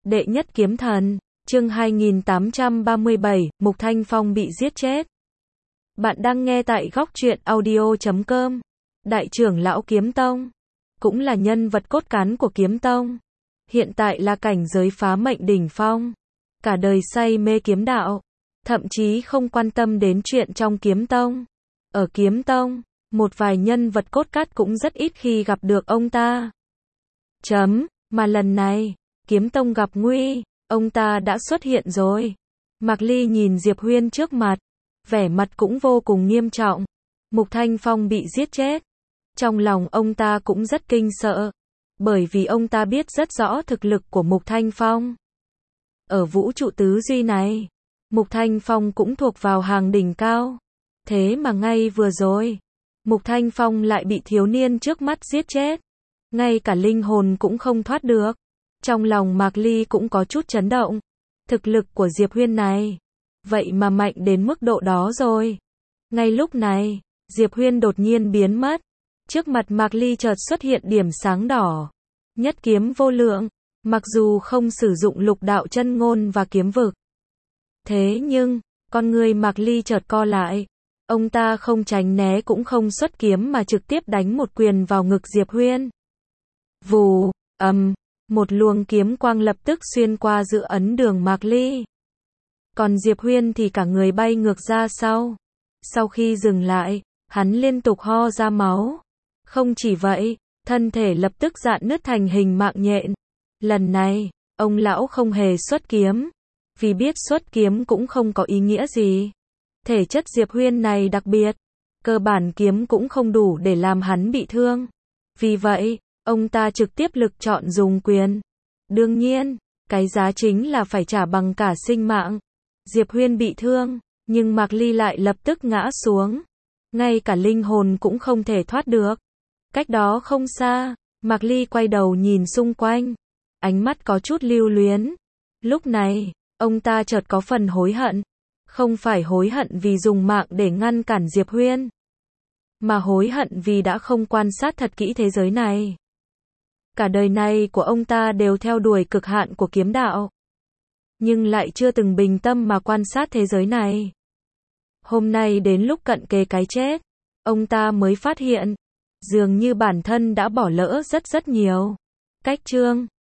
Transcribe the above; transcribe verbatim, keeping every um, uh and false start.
Đệ nhất kiếm thần, chương hai nghìn tám trăm ba mươi bảy, Mục Thanh Phong bị giết chết. Bạn đang nghe tại góc truyện audio chấm com. Đại trưởng lão Kiếm Tông, cũng là nhân vật cốt cán của Kiếm Tông. Hiện tại là cảnh giới phá mệnh đỉnh phong. Cả đời say mê kiếm đạo, thậm chí không quan tâm đến chuyện trong Kiếm Tông. Ở Kiếm Tông, một vài nhân vật cốt cát cũng rất ít khi gặp được ông ta. Chấm, mà lần này, Kiếm Tông gặp nguy, ông ta đã xuất hiện rồi. Mạc Ly nhìn Diệp Huyên trước mặt, vẻ mặt cũng vô cùng nghiêm trọng. Mục Thanh Phong bị giết chết. Trong lòng ông ta cũng rất kinh sợ, bởi vì ông ta biết rất rõ thực lực của Mục Thanh Phong. Ở vũ trụ tứ duy này, Mục Thanh Phong cũng thuộc vào hàng đỉnh cao. Thế mà ngay vừa rồi, Mục Thanh Phong lại bị thiếu niên trước mắt giết chết. Ngay cả linh hồn cũng không thoát được. Trong lòng Mạc Ly cũng có chút chấn động. Thực lực của Diệp Huyên này, vậy mà mạnh đến mức độ đó rồi. Ngay lúc này, Diệp Huyên đột nhiên biến mất. Trước mặt Mạc Ly chợt xuất hiện điểm sáng đỏ. Nhất kiếm vô lượng, mặc dù không sử dụng lục đạo chân ngôn và kiếm vực. Thế nhưng, con người Mạc Ly chợt co lại. Ông ta không tránh né cũng không xuất kiếm mà trực tiếp đánh một quyền vào ngực Diệp Huyên. Vù, ầm, một luồng kiếm quang lập tức xuyên qua giữa ấn đường Mạc Ly. Còn Diệp Huyên thì cả người bay ngược ra sau. Sau khi dừng lại, hắn liên tục ho ra máu. Không chỉ vậy, thân thể lập tức rạn nứt thành hình mạng nhện. Lần này, ông lão không hề xuất kiếm, vì biết xuất kiếm cũng không có ý nghĩa gì. Thể chất Diệp Huyên này đặc biệt, cơ bản kiếm cũng không đủ để làm hắn bị thương. Vì vậy, ông ta trực tiếp lực chọn dùng quyền. Đương nhiên, cái giá chính là phải trả bằng cả sinh mạng. Diệp Huyên bị thương, nhưng Mạc Ly lại lập tức ngã xuống. Ngay cả linh hồn cũng không thể thoát được. Cách đó không xa, Mạc Ly quay đầu nhìn xung quanh. Ánh mắt có chút lưu luyến. Lúc này, ông ta chợt có phần hối hận. Không phải hối hận vì dùng mạng để ngăn cản Diệp Huyên, mà hối hận vì đã không quan sát thật kỹ thế giới này. Cả đời này của ông ta đều theo đuổi cực hạn của kiếm đạo, nhưng lại chưa từng bình tâm mà quan sát thế giới này. Hôm nay đến lúc cận kề cái chết, ông ta mới phát hiện, dường như bản thân đã bỏ lỡ rất rất nhiều. Cách chương